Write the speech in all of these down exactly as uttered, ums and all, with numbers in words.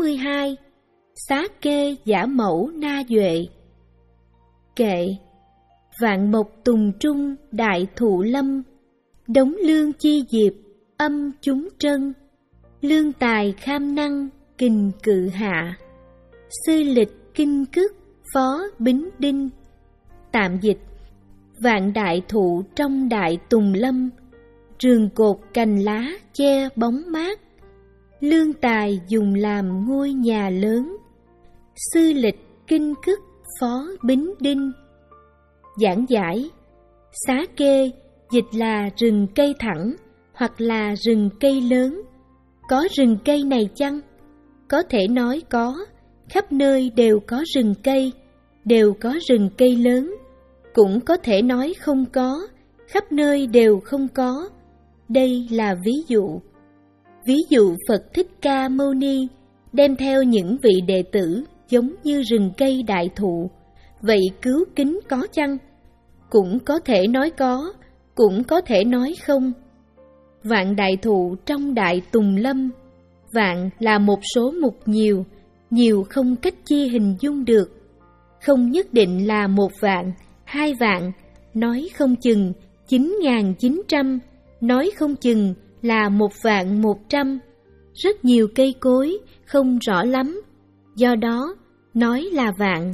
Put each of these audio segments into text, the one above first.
mươi hai. Xá kê giả mẫu na duệ. Kệ. Vạn mộc tùng trung đại thụ lâm, đống lương chi diệp âm chúng trân, lương tài kham năng kình cự hạ, sư lịch kinh cức phó bính đinh. Tạm dịch: vạn đại thụ trong đại tùng lâm, rừng cột cành lá che bóng mát, lương tài dùng làm ngôi nhà lớn, sư lịch kinh cức phó bính đinh. Giảng giải: xá kê dịch là rừng cây thẳng hoặc là rừng cây lớn. Có rừng cây này chăng? Có thể nói có, khắp nơi đều có rừng cây, đều có rừng cây lớn. Cũng có thể nói không có, khắp nơi đều không có. Đây là ví dụ. Ví dụ Phật Thích Ca Mâu Ni đem theo những vị đệ tử giống như rừng cây đại thụ. Vậy cứu kính có chăng? Cũng có thể nói có, cũng có thể nói không. Vạn đại thụ trong đại tùng lâm. Vạn là một số mục nhiều, nhiều không cách chia hình dung được. Không nhất định là một vạn, hai vạn, nói không chừng chín nghìn chín trăm, nói không chừng là một vạn một trăm. Rất nhiều cây cối, không rõ lắm, do đó nói là vạn.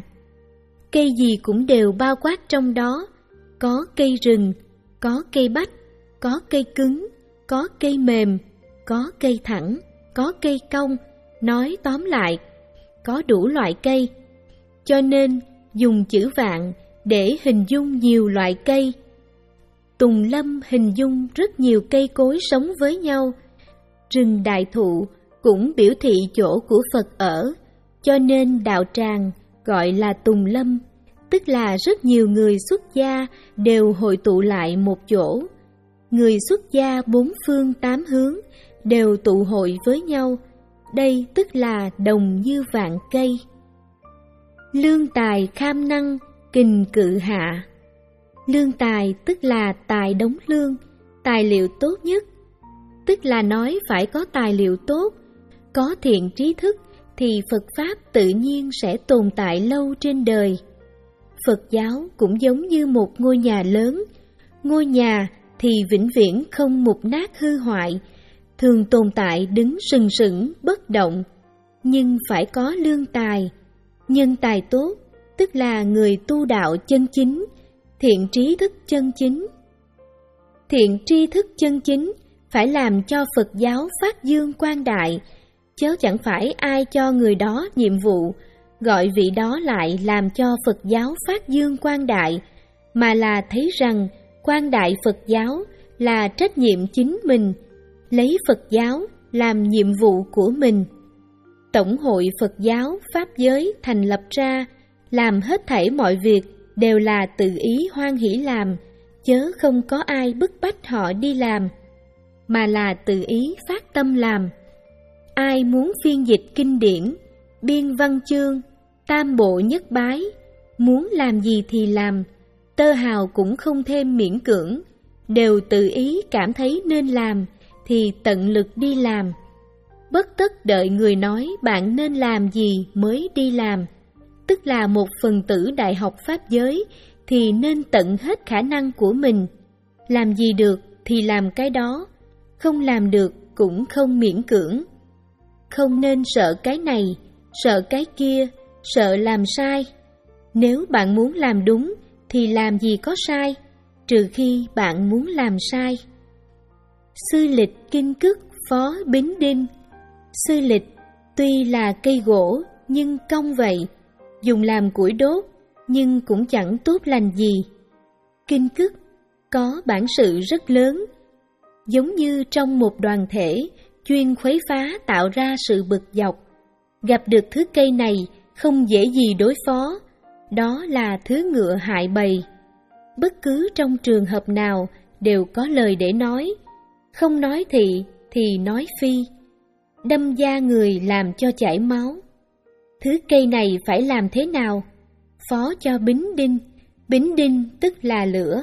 Cây gì cũng đều bao quát trong đó, có cây rừng, có cây bách, có cây cứng, có cây mềm, có cây thẳng, có cây cong, nói tóm lại, có đủ loại cây. Cho nên dùng chữ vạn để hình dung nhiều loại cây. Tùng lâm hình dung rất nhiều cây cối sống với nhau. Rừng đại thụ cũng biểu thị chỗ của Phật ở, cho nên đạo tràng gọi là tùng lâm, tức là rất nhiều người xuất gia đều hội tụ lại một chỗ. Người xuất gia bốn phương tám hướng đều tụ hội với nhau, đây tức là đồng như vạn cây. Lương tài kham năng kình cự hạ. Lương tài tức là tài đóng lương, tài liệu tốt nhất. Tức là nói phải có tài liệu tốt, có thiện trí thức thì Phật Pháp tự nhiên sẽ tồn tại lâu trên đời. Phật giáo cũng giống như một ngôi nhà lớn. Ngôi nhà thì vĩnh viễn không mục nát hư hoại, thường tồn tại đứng sừng sững bất động. Nhưng phải có lương tài. Nhân tài tốt tức là người tu đạo chân chính, thiện trí thức chân chính. Thiện tri thức chân chính phải làm cho Phật giáo phát dương quang đại, chớ chẳng phải ai cho người đó nhiệm vụ, gọi vị đó lại làm cho Phật giáo phát dương quang đại, mà là thấy rằng quang đại Phật giáo là trách nhiệm chính mình, lấy Phật giáo làm nhiệm vụ của mình. Tổng hội Phật giáo Pháp giới thành lập ra, làm hết thảy mọi việc đều là tự ý hoan hỷ làm, chớ không có ai bức bách họ đi làm, mà là tự ý phát tâm làm. Ai muốn phiên dịch kinh điển, biên văn chương, tam bộ nhất bái, muốn làm gì thì làm, tơ hào cũng không thêm miễn cưỡng, đều tự ý cảm thấy nên làm thì tận lực đi làm. Bất tất đợi người nói bạn nên làm gì mới đi làm, tức là một phần tử đại học Pháp giới thì nên tận hết khả năng của mình. Làm gì được thì làm cái đó, không làm được cũng không miễn cưỡng. Không nên sợ cái này, sợ cái kia, sợ làm sai. Nếu bạn muốn làm đúng thì làm gì có sai, trừ khi bạn muốn làm sai. Sư lịch kinh cức phó bính đinh. Sư lịch tuy là cây gỗ nhưng cong vậy, dùng làm củi đốt nhưng cũng chẳng tốt lành gì. Kinh cức có bản sự rất lớn, giống như trong một đoàn thể chuyên khuấy phá tạo ra sự bực dọc. Gặp được thứ cây này không dễ gì đối phó, đó là thứ ngựa hại bầy. Bất cứ trong trường hợp nào đều có lời để nói, không nói thị thì nói phi, đâm da người làm cho chảy máu. Thứ cây này phải làm thế nào? Phó cho bính đinh, bính đinh tức là lửa.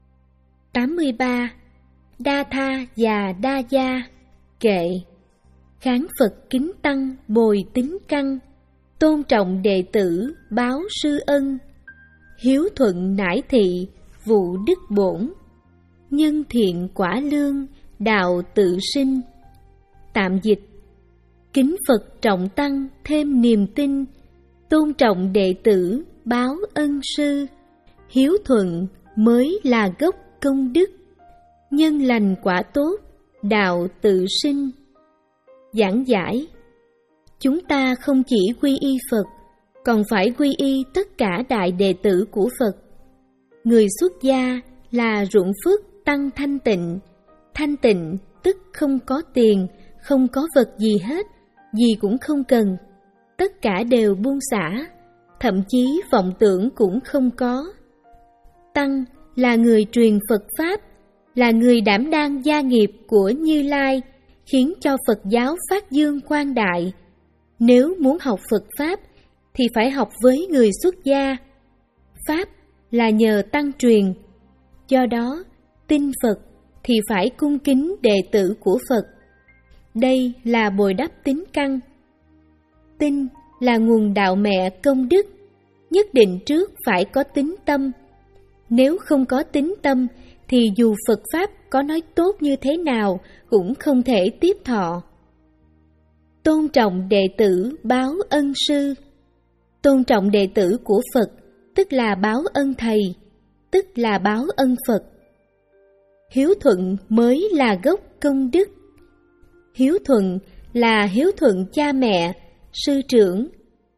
tám mươi ba. Đa tha và đa gia. Kệ. kháng Phật kính tăng bồi tính căn, tôn trọng đệ tử báo sư ân, hiếu thuận nải thị vụ đức bổn, nhân thiện quả lương đạo tự sinh. Tạm dịch: kính Phật trọng tăng thêm niềm tin, tôn trọng đệ tử báo ân sư, hiếu thuận mới là gốc công đức, nhân lành quả tốt đạo tự sinh. Giảng giải: chúng ta không chỉ quy y Phật, còn phải quy y tất cả đại đệ tử của Phật. Người xuất gia là ruộng phước tăng thanh tịnh. Thanh tịnh tức không có tiền, không có vật gì hết, gì cũng không cần. Tất cả đều buông xả, thậm chí vọng tưởng cũng không có. Tăng là người truyền Phật Pháp, là người đảm đang gia nghiệp của Như Lai, khiến cho Phật giáo phát dương quang đại. Nếu muốn học Phật Pháp thì phải học với người xuất gia. Pháp là nhờ tăng truyền, do đó tin Phật thì phải cung kính đệ tử của Phật. Đây là bồi đắp tín căn. Tin là nguồn đạo mẹ công đức, nhất định trước phải có tín tâm. Nếu không có tín tâm thì dù Phật Pháp có nói tốt như thế nào cũng không thể tiếp thọ. Tôn trọng đệ tử báo ân sư. Tôn trọng đệ tử của Phật tức là báo ân thầy, tức là báo ân Phật. Hiếu thuận mới là gốc công đức. Hiếu thuận là hiếu thuận cha mẹ, sư trưởng.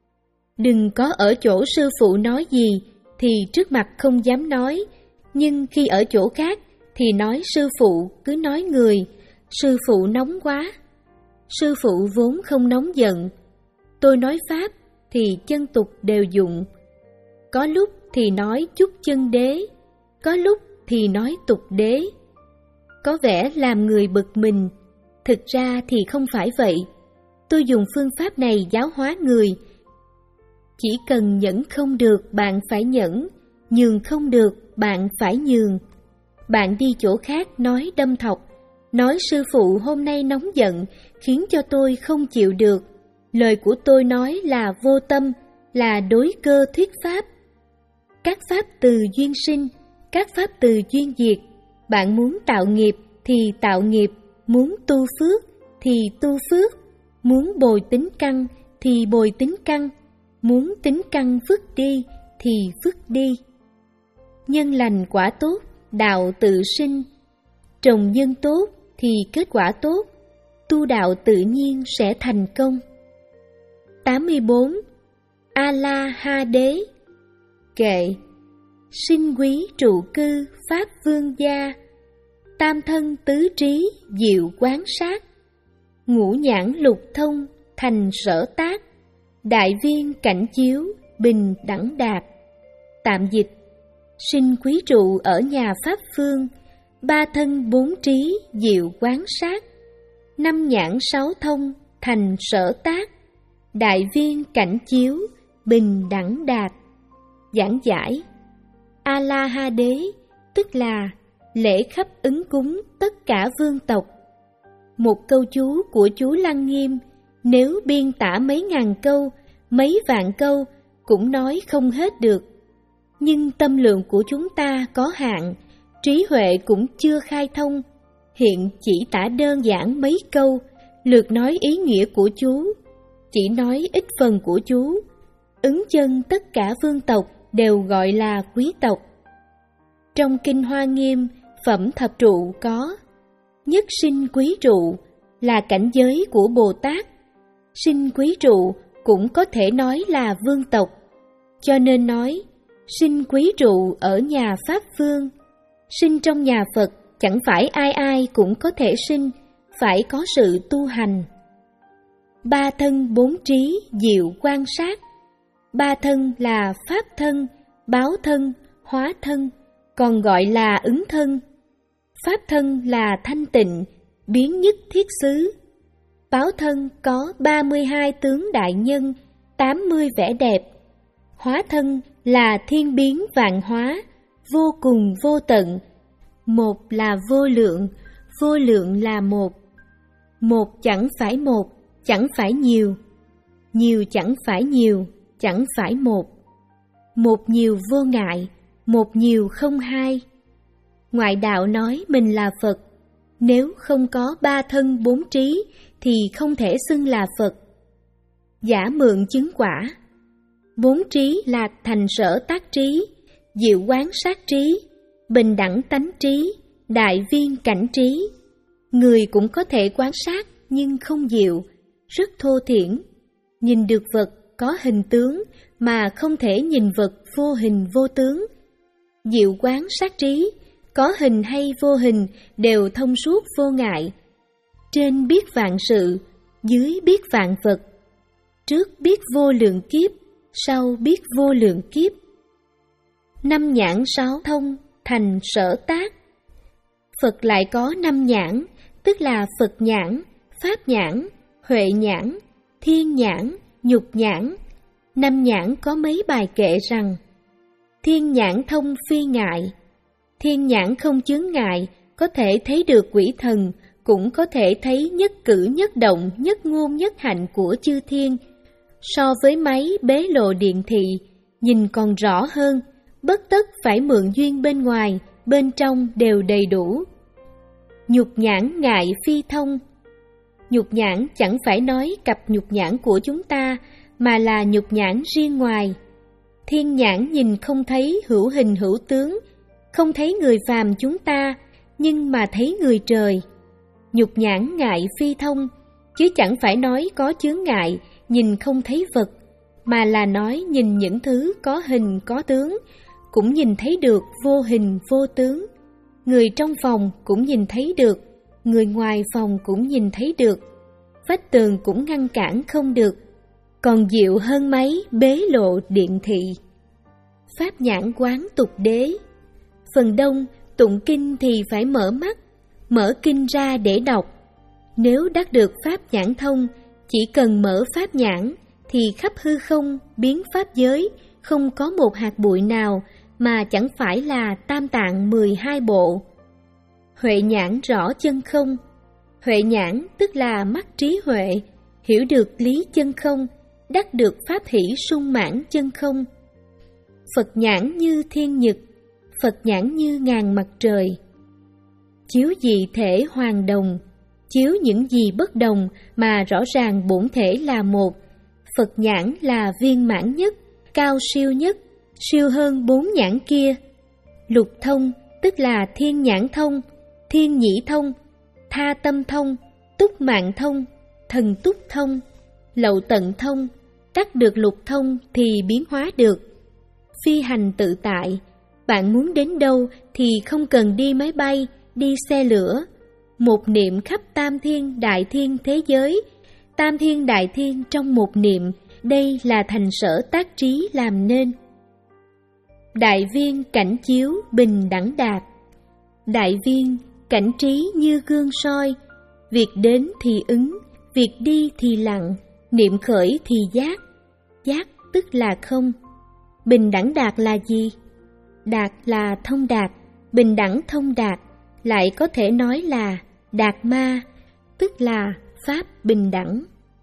Đừng có ở chỗ sư phụ nói gì thì trước mặt không dám nói, nhưng khi ở chỗ khác thì nói sư phụ cứ nói người, sư phụ nóng quá. Sư phụ vốn không nóng giận. Tôi nói Pháp thì chân tục đều dụng. Có lúc thì nói chúc chân đế, có lúc thì nói tục đế. Có vẻ làm người bực mình, thực ra thì không phải vậy. Tôi dùng phương pháp này giáo hóa người. Chỉ cần nhẫn không được bạn phải nhẫn, nhường không được bạn phải nhường. Bạn đi chỗ khác nói đâm thọc, nói sư phụ hôm nay nóng giận khiến cho tôi không chịu được. Lời của tôi nói là vô tâm, là đối cơ thuyết pháp. Các pháp từ duyên sinh, các pháp từ duyên diệt. Bạn muốn tạo nghiệp thì tạo nghiệp, muốn tu phước thì tu phước, muốn bồi tín căn thì bồi tín căn, muốn tín căn vứt đi thì vứt đi. Nhân lành quả tốt, đạo tự sinh. Trồng nhân tốt thì kết quả tốt, tu đạo tự nhiên sẽ thành công. tám mươi bốn. A-la-ha-đế. Kệ: sinh quý trụ cư pháp vương gia, tam thân tứ trí diệu quán sát, ngũ nhãn lục thông thành sở tác, đại viên cảnh chiếu bình đẳng đạt. Tạm dịch: sinh quý trụ ở nhà pháp phương, ba thân bốn trí diệu quán sát, năm nhãn sáu thông thành sở tác, đại viên cảnh chiếu bình đẳng đạt. Giảng giải: A-la-ha-đế tức là lễ khắp ứng cúng tất cả vương tộc. Một câu chú của chú Lăng Nghiêm nếu biên tả mấy ngàn câu, mấy vạn câu cũng nói không hết được. Nhưng tâm lượng của chúng ta có hạn, trí huệ cũng chưa khai thông. Hiện chỉ tả đơn giản mấy câu, lược nói ý nghĩa của chú. Chỉ nói ít phần của chú. Ứng chân tất cả vương tộc đều gọi là quý tộc. Trong Kinh Hoa Nghiêm, phẩm thập trụ có: nhất sinh quý trụ là cảnh giới của Bồ Tát. Sinh quý trụ cũng có thể nói là vương tộc, cho nên nói sinh quý trụ ở nhà Pháp Vương. Sinh trong nhà Phật chẳng phải ai ai cũng có thể sinh, phải có sự tu hành. Ba thân bốn trí diệu quan sát. Ba thân là Pháp thân, báo thân, hóa thân, còn gọi là ứng thân. Pháp thân là thanh tịnh, biến nhất thiết xứ. Báo thân có ba mươi hai tướng đại nhân, tám mươi vẻ đẹp. Hóa thân là thiên biến vạn hóa, vô cùng vô tận. Một là vô lượng, vô lượng là một. Một chẳng phải một, chẳng phải nhiều. Nhiều chẳng phải nhiều, chẳng phải một. Một nhiều vô ngại, một nhiều không hai. Ngoại đạo nói mình là Phật. Nếu không có ba thân bốn trí thì không thể xưng là Phật. Giả mượn chứng quả. Bốn trí là thành sở tác trí, diệu quán sát trí, bình đẳng tánh trí, đại viên cảnh trí. Người cũng có thể quan sát nhưng không diệu, rất thô thiển. Nhìn được vật có hình tướng mà không thể nhìn vật vô hình vô tướng. Diệu quán sát trí, có hình hay vô hình đều thông suốt vô ngại. Trên biết vạn sự, dưới biết vạn vật. Trước biết vô lượng kiếp, sau biết vô lượng kiếp. Năm nhãn sáu thông thành sở tác. Phật lại có năm nhãn, tức là Phật nhãn, Pháp nhãn, Huệ nhãn, Thiên nhãn, Nhục nhãn. Năm nhãn có mấy bài kệ rằng: Thiên nhãn thông phi ngại. Thiên nhãn không chướng ngại, có thể thấy được quỷ thần, cũng có thể thấy nhất cử nhất động, nhất ngôn nhất hạnh của chư thiên. So với máy bế lộ điện thị, nhìn còn rõ hơn, bất tất phải mượn duyên bên ngoài, bên trong đều đầy đủ. Nhục nhãn ngại phi thông. Nhục nhãn chẳng phải nói cặp nhục nhãn của chúng ta, mà là nhục nhãn riêng ngoài. Thiên nhãn nhìn không thấy hữu hình hữu tướng, không thấy người phàm chúng ta, nhưng mà thấy người trời. Nhục nhãn ngại phi thông, chứ chẳng phải nói có chướng ngại, nhìn không thấy vật, mà là nói nhìn những thứ có hình có tướng, cũng nhìn thấy được vô hình vô tướng. Người trong phòng cũng nhìn thấy được, người ngoài phòng cũng nhìn thấy được, vách tường cũng ngăn cản không được, còn diệu hơn mấy bế lộ điện thị. Pháp nhãn quán tục đế. Phần đông tụng kinh thì phải mở mắt, mở kinh ra để đọc. Nếu đắc được pháp nhãn thông, chỉ cần mở pháp nhãn thì khắp hư không biến pháp giới, không có một hạt bụi nào mà chẳng phải là tam tạng mười hai bộ. Huệ nhãn rõ chân không. Huệ nhãn tức là mắt trí huệ, hiểu được lý chân không, đắc được pháp hỷ sung mãn chân không. Phật nhãn như thiên nhật, Phật nhãn như ngàn mặt trời. Chiếu dị thể hoàn đồng, chiếu những gì bất đồng mà rõ ràng bổn thể là một. Phật nhãn là viên mãn nhất, cao siêu nhất, siêu hơn bốn nhãn kia. Lục thông tức là thiên nhãn thông, thiên nhĩ thông, tha tâm thông, túc mạng thông, thần túc thông, lậu tận thông. Đắc được lục thông thì biến hóa được, phi hành tự tại. Bạn muốn đến đâu thì không cần đi máy bay, đi xe lửa. Một niệm khắp tam thiên đại thiên thế giới, tam thiên đại thiên trong một niệm, đây là thành sở tác trí làm nên. Đại viên cảnh chiếu bình đẳng đạt. Đại viên cảnh trí như gương soi, việc đến thì ứng, việc đi thì lặng, niệm khởi thì giác. Giác tức là không. Bình đẳng đạt là gì? Đạt là thông đạt, bình đẳng thông đạt, lại có thể nói là đạt ma, tức là pháp bình đẳng.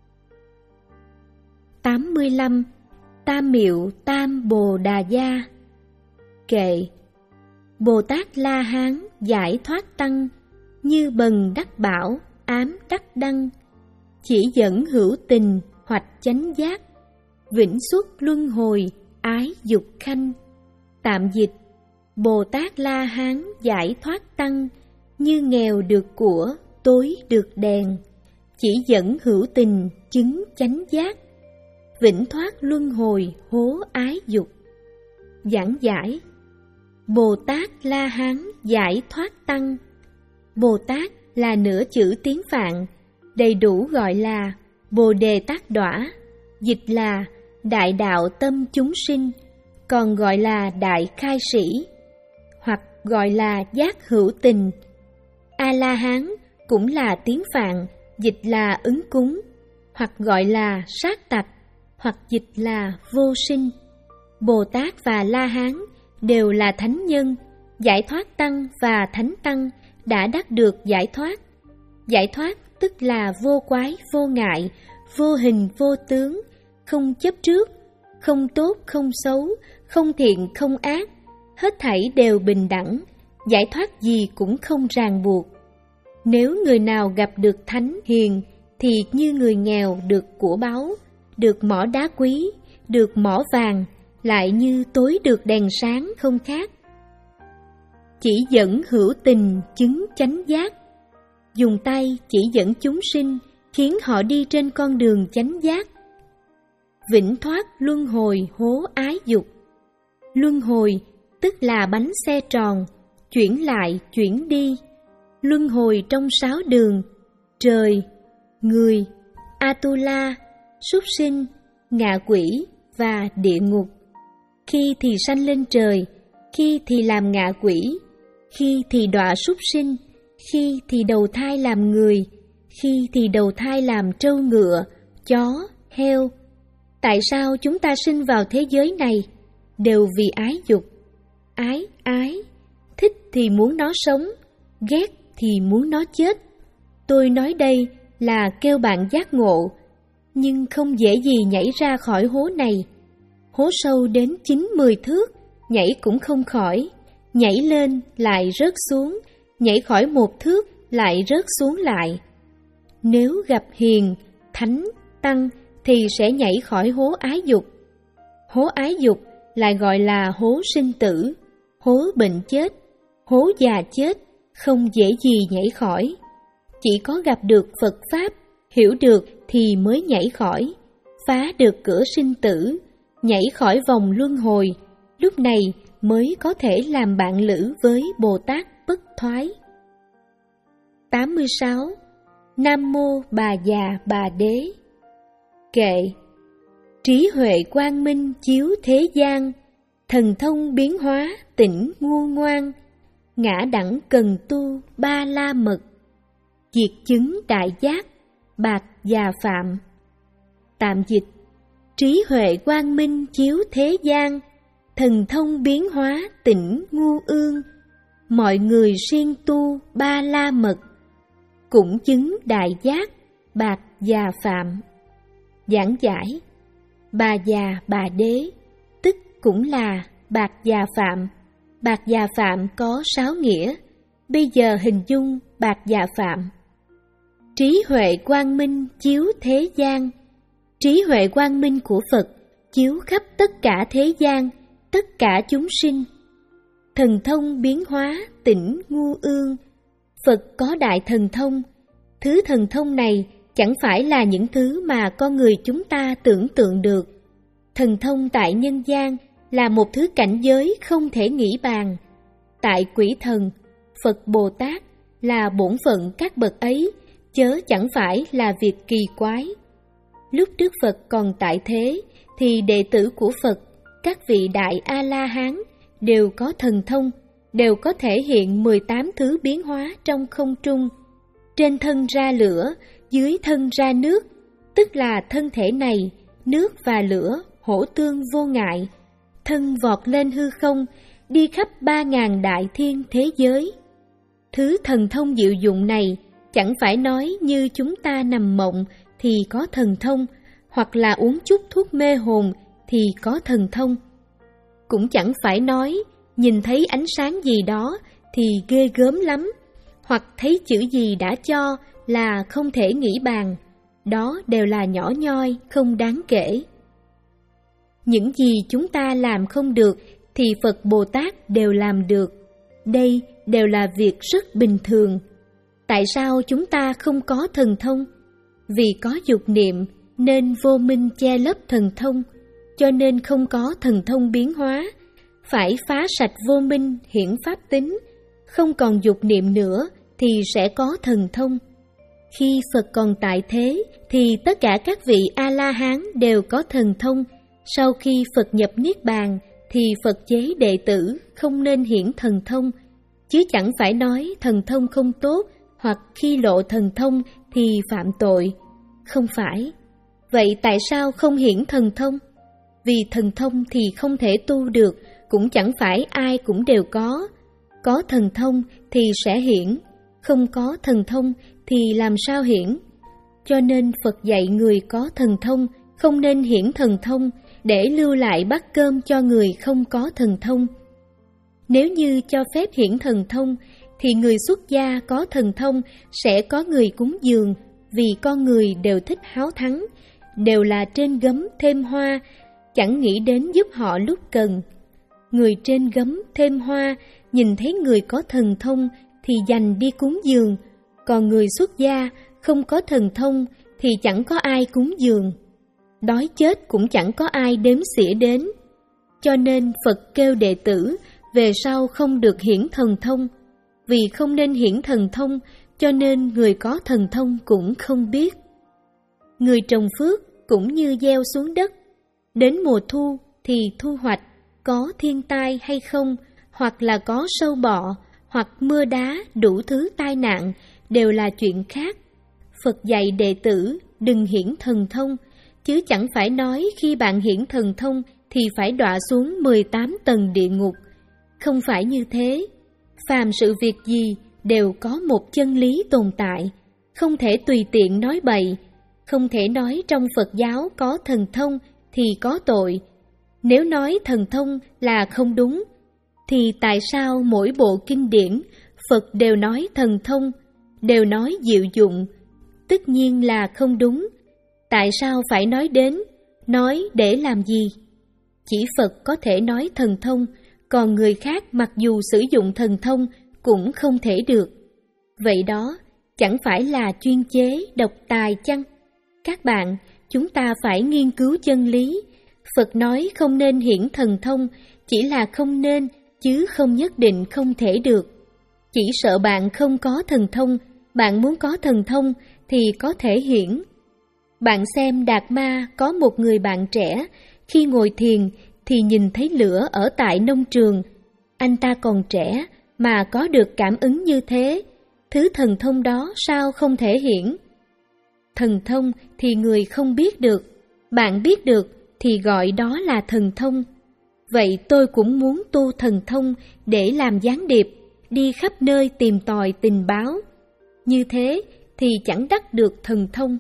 tám mươi lăm. Tam miệu tam bồ đà gia. Kệ. Bồ Tát La Hán giải thoát tăng, như bần đắc bảo, ám đắc đăng. Chỉ dẫn hữu tình, hoạch chánh giác, vĩnh xuất luân hồi, ái dục khanh. Tạm dịch: Bồ Tát La Hán giải thoát tăng, như nghèo được của, tối được đèn. Chỉ dẫn hữu tình, chứng chánh giác, vĩnh thoát luân hồi, hố ái dục. Giảng giải: Bồ Tát La Hán giải thoát tăng. Bồ Tát là nửa chữ tiếng Phạn, đầy đủ gọi là Bồ Đề Tát Đọa, dịch là đại đạo tâm chúng sinh, còn gọi là đại khai sĩ, hoặc gọi là giác hữu tình. A-la-hán cũng là tiếng Phạn, dịch là ứng cúng, hoặc gọi là sát tặc, hoặc dịch là vô sinh. Bồ Tát và La Hán đều là thánh nhân, giải thoát tăng và thánh tăng đã đắc được giải thoát. Giải thoát tức là vô quái, vô ngại, vô hình, vô tướng, không chấp trước, không tốt, không xấu, không thiện, không ác, hết thảy đều bình đẳng, giải thoát gì cũng không ràng buộc. Nếu người nào gặp được thánh hiền thì như người nghèo được của báu, được mỏ đá quý, được mỏ vàng, lại như tối được đèn sáng không khác. Chỉ dẫn hữu tình chứng chánh giác, dùng tay chỉ dẫn chúng sinh, khiến họ đi trên con đường chánh giác. Vĩnh thoát luân hồi hố ái dục. Luân hồi tức là bánh xe tròn, chuyển lại chuyển đi. Luân hồi trong sáu đường: trời, người, Atula, súc sinh, ngạ quỷ và địa ngục. Khi thì sanh lên trời, khi thì làm ngạ quỷ, khi thì đọa súc sinh, khi thì đầu thai làm người, khi thì đầu thai làm trâu ngựa, chó, heo. Tại sao chúng ta sinh vào thế giới này? Đều vì ái dục. Ái, ái, thích thì muốn nó sống, ghét thì muốn nó chết. Tôi nói đây là kêu bạn giác ngộ, nhưng không dễ gì nhảy ra khỏi hố này. Hố sâu đến chín mười thước, nhảy cũng không khỏi, nhảy lên lại rớt xuống, nhảy khỏi một thước lại rớt xuống lại. Nếu gặp hiền, thánh, tăng thì sẽ nhảy khỏi hố ái dục. Hố ái dục lại gọi là hố sinh tử, hố bệnh chết, hố già chết, không dễ gì nhảy khỏi. Chỉ có gặp được Phật Pháp, hiểu được thì mới nhảy khỏi, phá được cửa sinh tử, nhảy khỏi vòng luân hồi, lúc này mới có thể làm bạn lữ với Bồ Tát bất thoái. tám mươi sáu. Nam Mô Bà Già Bà Đế. Kệ. Trí huệ quang minh chiếu thế gian, thần thông biến hóa tỉnh ngu ngoan, ngã đẳng cần tu ba la mật, diệt chứng đại giác bạc già phạm. Tạm dịch: trí huệ quang minh chiếu thế gian, thần thông biến hóa tỉnh ngu ương, mọi người siêng tu ba la mật, cũng chứng đại giác bạc già phạm. Giảng giải: Bà già bà đế tức cũng là bạc già phạm. Bạc già phạm có sáu nghĩa, bây giờ hình dung bạc già phạm. Trí huệ quang minh chiếu thế gian. Trí huệ quang minh của Phật chiếu khắp tất cả thế gian, tất cả chúng sinh. Thần thông biến hóa tỉnh ngu ương. Phật có đại thần thông. Thứ thần thông này chẳng phải là những thứ mà con người chúng ta tưởng tượng được. Thần thông tại nhân gian là một thứ cảnh giới không thể nghĩ bàn. Tại quỷ thần, Phật Bồ Tát là bổn phận các bậc ấy, chớ chẳng phải là việc kỳ quái. Lúc Đức Phật còn tại thế, thì đệ tử của Phật, các vị Đại A-la-hán đều có thần thông, đều có thể hiện mười tám thứ biến hóa trong không trung. Trên thân ra lửa, dưới thân ra nước, tức là thân thể này, nước và lửa hỗ tương vô ngại. Thân vọt lên hư không, đi khắp ba ngàn đại thiên thế giới. Thứ thần thông diệu dụng này chẳng phải nói như chúng ta nằm mộng thì có thần thông, hoặc là uống chút thuốc mê hồn thì có thần thông. Cũng chẳng phải nói nhìn thấy ánh sáng gì đó thì ghê gớm lắm, hoặc thấy chữ gì đã cho là không thể nghĩ bàn. Đó đều là nhỏ nhoi, không đáng kể. Những gì chúng ta làm không được thì Phật Bồ Tát đều làm được. Đây đều là việc rất bình thường. Tại sao chúng ta không có thần thông? Vì có dục niệm nên vô minh che lấp thần thông, cho nên không có thần thông biến hóa. Phải phá sạch vô minh hiển pháp tính, không còn dục niệm nữa thì sẽ có thần thông. Khi Phật còn tại thế thì tất cả các vị A-la-hán đều có thần thông. Sau khi Phật nhập Niết Bàn thì Phật chế đệ tử không nên hiển thần thông, chứ chẳng phải nói thần thông không tốt, hoặc khi lộ thần thông thì phạm tội. Không phải. Vậy tại sao không hiển thần thông? Vì thần thông thì không thể tu được, cũng chẳng phải ai cũng đều có. Có thần thông thì sẽ hiển, không có thần thông thì làm sao hiển. Cho nên Phật dạy người có thần thông không nên hiển thần thông để lưu lại bát cơm cho người không có thần thông. Nếu như cho phép hiển thần thông thì người xuất gia có thần thông sẽ có người cúng dường, vì con người đều thích háo thắng, đều là trên gấm thêm hoa, chẳng nghĩ đến giúp họ lúc cần. Người trên gấm thêm hoa nhìn thấy người có thần thông thì dành đi cúng dường, còn người xuất gia không có thần thông thì chẳng có ai cúng dường. Đói chết cũng chẳng có ai đếm xỉa đến. Cho nên Phật kêu đệ tử về sau không được hiển thần thông. Vì không nên hiển thần thông cho nên người có thần thông cũng không biết. Người trồng phước cũng như gieo xuống đất, đến mùa thu thì thu hoạch, có thiên tai hay không, hoặc là có sâu bọ, hoặc mưa đá, đủ thứ tai nạn, đều là chuyện khác. Phật dạy đệ tử đừng hiển thần thông, chứ chẳng phải nói khi bạn hiển thần thông thì phải đọa xuống mười tám tầng địa ngục. Không phải như thế. Phàm sự việc gì đều có một chân lý tồn tại, không thể tùy tiện nói bậy, không thể nói trong Phật giáo có thần thông thì có tội. Nếu nói thần thông là không đúng, thì tại sao mỗi bộ kinh điển Phật đều nói thần thông, đều nói diệu dụng, tất nhiên là không đúng. Tại sao phải nói đến, nói để làm gì? Chỉ Phật có thể nói thần thông, còn người khác mặc dù sử dụng thần thông cũng không thể được. Vậy đó, chẳng phải là chuyên chế, độc tài chăng? Các bạn, chúng ta phải nghiên cứu chân lý. Phật nói không nên hiển thần thông, chỉ là không nên, chứ không nhất định không thể được. Chỉ sợ bạn không có thần thông, bạn muốn có thần thông thì có thể hiển. Bạn xem Đạt Ma có một người bạn trẻ, khi ngồi thiền thì nhìn thấy lửa ở tại nông trường. Anh ta còn trẻ mà có được cảm ứng như thế, thứ thần thông đó sao không thể hiển? Thần thông thì người không biết được, bạn biết được thì gọi đó là thần thông. Vậy tôi cũng muốn tu thần thông để làm gián điệp, đi khắp nơi tìm tòi tình báo. Như thế thì chẳng đắc được thần thông.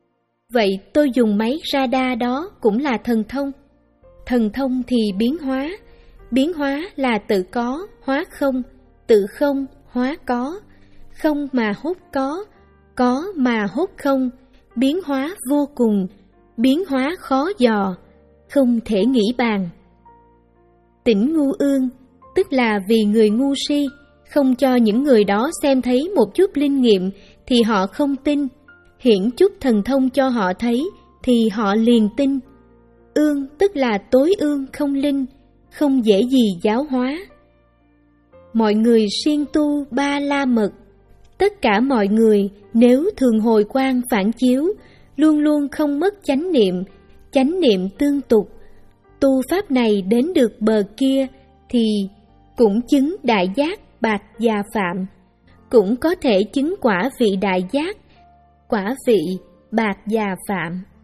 Vậy tôi dùng máy radar đó cũng là thần thông. Thần thông thì biến hóa, biến hóa là tự có, hóa không, tự không, hóa có, không mà hốt có, có mà hốt không, biến hóa vô cùng, biến hóa khó dò, không thể nghĩ bàn. Tỉnh ngu ương, tức là vì người ngu si, không cho những người đó xem thấy một chút linh nghiệm thì họ không tin, hiển chút thần thông cho họ thấy thì họ liền tin. Ương tức là tối ương không linh, không dễ gì giáo hóa. Mọi người siêng tu ba la mật, tất cả mọi người nếu thường hồi quang phản chiếu, luôn luôn không mất chánh niệm, chánh niệm tương tục, tu pháp này đến được bờ kia thì cũng chứng đại giác bạc già phạm, cũng có thể chứng quả vị đại giác, quả vị bạc già phạm.